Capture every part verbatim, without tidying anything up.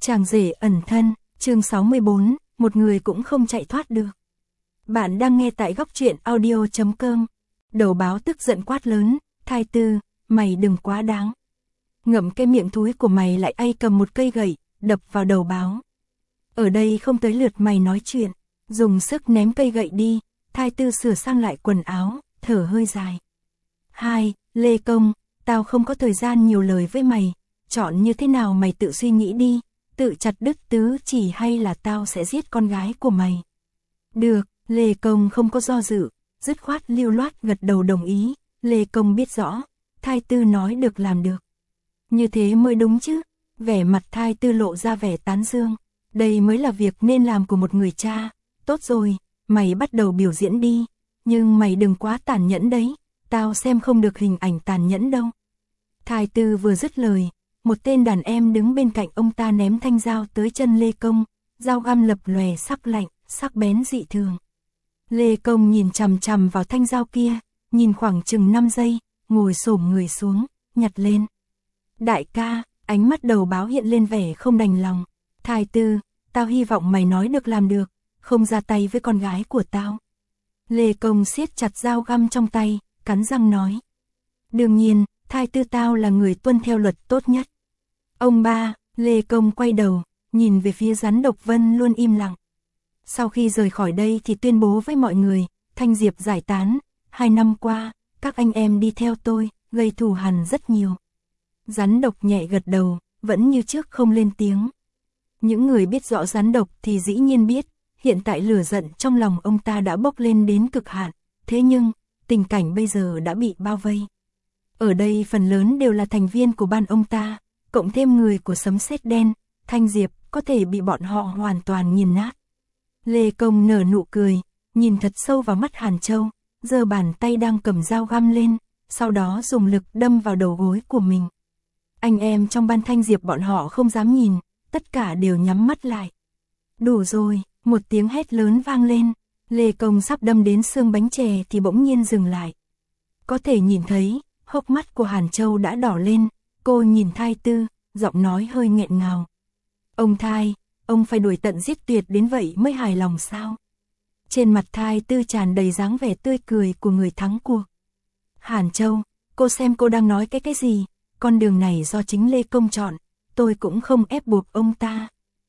Chàng rể ẩn thân, chương sáu mươi bốn, một người cũng không chạy thoát được. Bạn đang nghe tại góc truyện audio chấm com. Đầu báo tức giận quát lớn, Thai Tư, mày đừng quá đáng. Ngậm cái miệng thúi của mày lại ai cầm một cây gậy, đập vào đầu báo. Ở đây không tới lượt mày nói chuyện, dùng sức ném cây gậy đi. Thai Tư sửa sang lại quần áo, thở hơi dài. Hai, Lê Công, tao không có thời gian nhiều lời với mày, chọn như thế nào mày tự suy nghĩ đi, tự chặt đứt tứ chỉ hay là tao sẽ giết con gái của mày. Được, Lê Công không có do dự, dứt khoát lưu loát gật đầu đồng ý. Lê Công biết rõ, Thai Tư nói được làm được. Như thế mới đúng chứ, vẻ mặt Thai Tư lộ ra vẻ tán dương, đây mới là việc nên làm của một người cha. Tốt rồi, mày bắt đầu biểu diễn đi, nhưng mày đừng quá tàn nhẫn đấy, tao xem không được hình ảnh tàn nhẫn đâu. Thai Tư vừa dứt lời, một tên đàn em đứng bên cạnh ông ta ném thanh dao tới chân Lê Công, dao găm lập lòe sắc lạnh, sắc bén dị thường. Lê Công nhìn chằm chằm vào thanh dao kia, nhìn khoảng chừng năm giây, ngồi xổm người xuống, nhặt lên. Đại ca, ánh mắt đầu báo hiện lên vẻ không đành lòng. Thai Tư, tao hy vọng mày nói được làm được, không ra tay với con gái của tao. Lê Công siết chặt dao găm trong tay, cắn răng nói. Đương nhiên, Thai Tư tao là người tuân theo luật tốt nhất. Ông ba, Lê Công quay đầu, nhìn về phía rắn độc Vân luôn im lặng. Sau khi rời khỏi đây thì tuyên bố với mọi người, Thanh Diệp giải tán, hai năm qua, các anh em đi theo tôi, gây thù hằn rất nhiều. Rắn độc nhẹ gật đầu, vẫn như trước không lên tiếng. Những người biết rõ rắn độc thì dĩ nhiên biết, hiện tại lửa giận trong lòng ông ta đã bốc lên đến cực hạn, thế nhưng, tình cảnh bây giờ đã bị bao vây. Ở đây phần lớn đều là thành viên của ban ông ta, cộng thêm người của Sấm Sét Đen, Thanh Diệp có thể bị bọn họ hoàn toàn nghiền nát. Lê Công nở nụ cười, nhìn thật sâu vào mắt Hàn Châu, giơ bàn tay đang cầm dao găm lên, sau đó dùng lực đâm vào đầu gối của mình. Anh em trong ban Thanh Diệp bọn họ không dám nhìn, tất cả đều nhắm mắt lại. Đủ rồi, một tiếng hét lớn vang lên, Lê Công sắp đâm đến xương bánh chè thì bỗng nhiên dừng lại. Có thể nhìn thấy, hốc mắt của Hàn Châu đã đỏ lên, cô nhìn Thai Tư, giọng nói hơi nghẹn ngào. Ông Thai, ông phải đuổi tận giết tuyệt đến vậy mới hài lòng sao? Trên mặt Thai Tư tràn đầy dáng vẻ tươi cười của người thắng cuộc. Hàn Châu, cô xem cô đang nói cái cái gì, con đường này do chính Lê Công chọn, tôi cũng không ép buộc ông ta.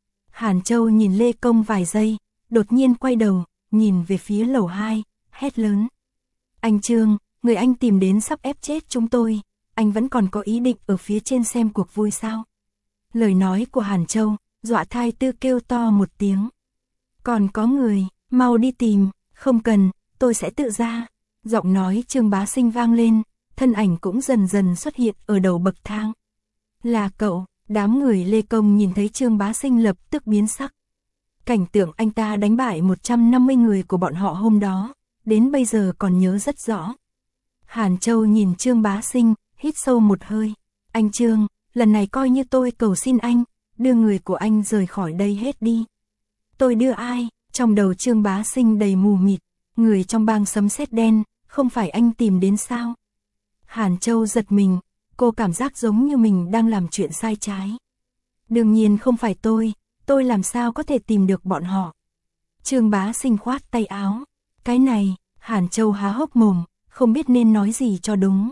Hàn Châu nhìn Lê Công vài giây, đột nhiên quay đầu, nhìn về phía lầu hai, hét lớn. Anh Trương, người anh tìm đến sắp ép chết chúng tôi, anh vẫn còn có ý định ở phía trên xem cuộc vui sao? Lời nói của Hàn Châu, dọa Thai Tư kêu to một tiếng. Còn có người, mau đi tìm, không cần, tôi sẽ tự ra. Giọng nói Trương Bá Sinh vang lên, thân ảnh cũng dần dần xuất hiện ở đầu bậc thang. Là cậu, đám người Lê Công nhìn thấy Trương Bá Sinh lập tức biến sắc. Cảnh tượng anh ta đánh bại một trăm năm mươi người của bọn họ hôm đó, đến bây giờ còn nhớ rất rõ. Hàn Châu nhìn Trương Bá Sinh, hít sâu một hơi. Anh Trương, lần này coi như tôi cầu xin anh, đưa người của anh rời khỏi đây hết đi. Tôi đưa ai? Trong đầu Trương Bá Sinh đầy mù mịt, người trong bang Sấm Sét Đen, không phải anh tìm đến sao? Hàn Châu giật mình, cô cảm giác giống như mình đang làm chuyện sai trái. Đương nhiên không phải tôi, tôi làm sao có thể tìm được bọn họ? Trương Bá Sinh khoát tay áo. Cái này, Hàn Châu há hốc mồm, không biết nên nói gì cho đúng.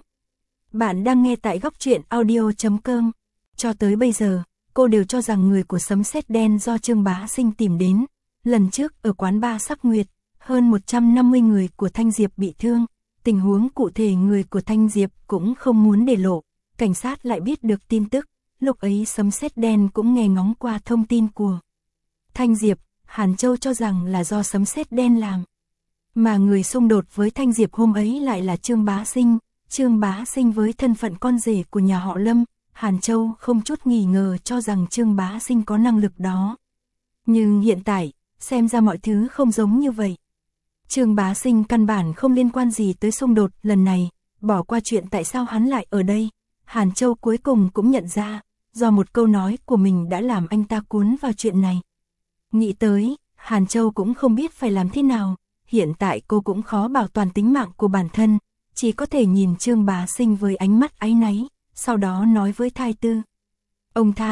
Bạn đang nghe tại góc truyện audio chấm com. Cho tới bây giờ, cô đều cho rằng người của Sấm Sét Đen do Trương Bá Sinh tìm đến. Lần trước ở quán bar Sắc Nguyệt, hơn một trăm năm mươi người của Thanh Diệp bị thương. Tình huống cụ thể người của Thanh Diệp cũng không muốn để lộ. Cảnh sát lại biết được tin tức. Lúc ấy Sấm Sét Đen cũng nghe ngóng qua thông tin của Thanh Diệp. Hàn Châu cho rằng là do Sấm Sét Đen làm. Mà người xung đột với Thanh Diệp hôm ấy lại là Trương Bá Sinh. Trương Bá Sinh với thân phận con rể của nhà họ Lâm, Hàn Châu không chút nghi ngờ cho rằng Trương Bá Sinh có năng lực đó. Nhưng hiện tại, xem ra mọi thứ không giống như vậy. Trương Bá Sinh căn bản không liên quan gì tới xung đột lần này, bỏ qua chuyện tại sao hắn lại ở đây. Hàn Châu cuối cùng cũng nhận ra, do một câu nói của mình đã làm anh ta cuốn vào chuyện này. Nghĩ tới, Hàn Châu cũng không biết phải làm thế nào, hiện tại cô cũng khó bảo toàn tính mạng của bản thân, chỉ có thể nhìn Trương Bá Sinh với ánh mắt áy náy, sau đó nói với Thai Tư. Ông Thai,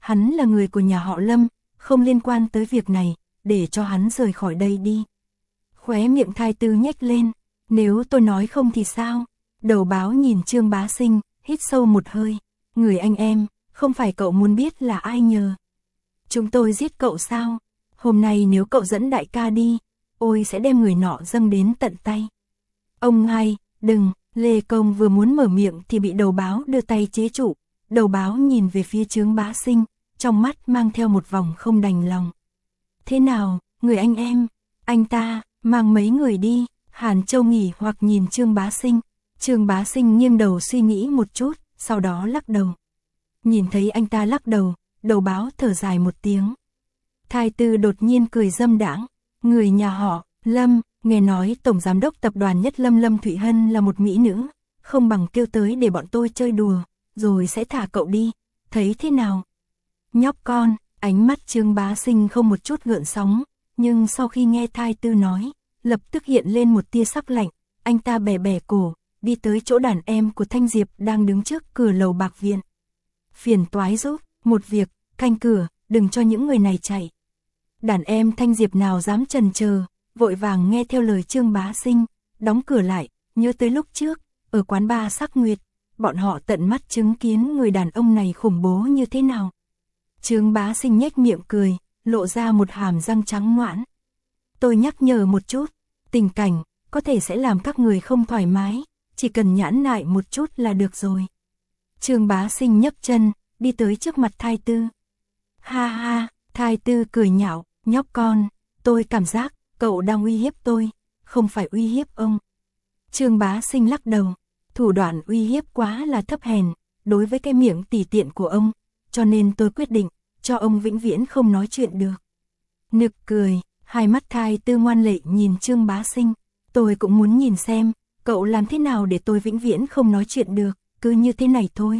hắn là người của nhà họ Lâm, không liên quan tới việc này, để cho hắn rời khỏi đây đi. Khóe miệng thái tư nhếch lên, nếu tôi nói không thì sao? Đầu báo nhìn Trương Bá Sinh, hít sâu một hơi, người anh em, không phải cậu muốn biết là ai nhờ. Chúng tôi giết cậu sao? Hôm nay nếu cậu dẫn đại ca đi, ôi sẽ đem người nọ dâng đến tận tay. Ông hai, đừng, Lê Công vừa muốn mở miệng thì bị đầu báo đưa tay chế trụ. Đầu báo nhìn về phía Trương Bá Sinh, trong mắt mang theo một vòng không đành lòng. Thế nào, người anh em, anh ta, mang mấy người đi. Hàn Châu nghỉ hoặc nhìn Trương Bá Sinh. Trương Bá Sinh nghiêng đầu suy nghĩ một chút, sau đó lắc đầu. Nhìn thấy anh ta lắc đầu, đầu báo thở dài một tiếng. Thái tư đột nhiên cười dâm đãng, người nhà họ Lâm, nghe nói tổng giám đốc tập đoàn Nhất Lâm Lâm Thụy Hân là một mỹ nữ, không bằng kêu tới để bọn tôi chơi đùa, rồi sẽ thả cậu đi, thấy thế nào? Nhóc con, ánh mắt Trương Bá Sinh không một chút gợn sóng, nhưng sau khi nghe thái tư nói, lập tức hiện lên một tia sắc lạnh, anh ta bẻ bẻ cổ, đi tới chỗ đàn em của Thanh Diệp đang đứng trước cửa lầu bạc viện. Phiền toái giúp, một việc, canh cửa, đừng cho những người này chạy. Đàn em Thanh Diệp nào dám chần chờ, vội vàng nghe theo lời Trương Bá Sinh, đóng cửa lại, nhớ tới lúc trước, ở quán bar Sắc Nguyệt, bọn họ tận mắt chứng kiến người đàn ông này khủng bố như thế nào. Trương Bá Sinh nhếch miệng cười, lộ ra một hàm răng trắng ngoãn. Tôi nhắc nhở một chút, tình cảnh, có thể sẽ làm các người không thoải mái, chỉ cần nhãn nại một chút là được rồi. Trương Bá Sinh nhấc chân, đi tới trước mặt thái tư. Ha ha, thái tư cười nhạo, nhóc con, tôi cảm giác, cậu đang uy hiếp tôi, không phải uy hiếp ông. Trương Bá Sinh lắc đầu, thủ đoạn uy hiếp quá là thấp hèn, đối với cái miệng tỉ tiện của ông, cho nên tôi quyết định, cho ông vĩnh viễn không nói chuyện được. Nực cười, hai mắt thái tư ngoan lệ nhìn Trương Bá Sinh, tôi cũng muốn nhìn xem, cậu làm thế nào để tôi vĩnh viễn không nói chuyện được, cứ như thế này thôi.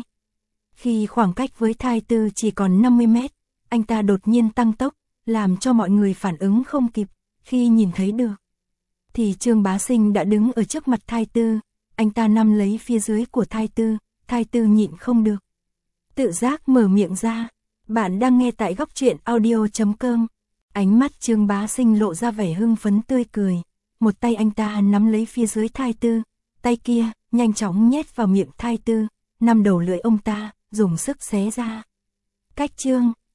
Khi khoảng cách với thái tư chỉ còn năm mươi mét, anh ta đột nhiên tăng tốc, làm cho mọi người phản ứng không kịp, khi nhìn thấy được. Thì Trương Bá Sinh đã đứng ở trước mặt thái tư, anh ta nắm lấy phía dưới của thái tư, thái tư nhịn không được. Tự giác mở miệng ra, bạn đang nghe tại góc truyện audio chấm com. Ánh mắt Trương Bá Sinh lộ ra vẻ hưng phấn tươi cười, một tay anh ta nắm lấy phía dưới thái tư, tay kia nhanh chóng nhét vào miệng thái tư, nắm đầu lưỡi ông ta, dùng sức xé ra. Cách chương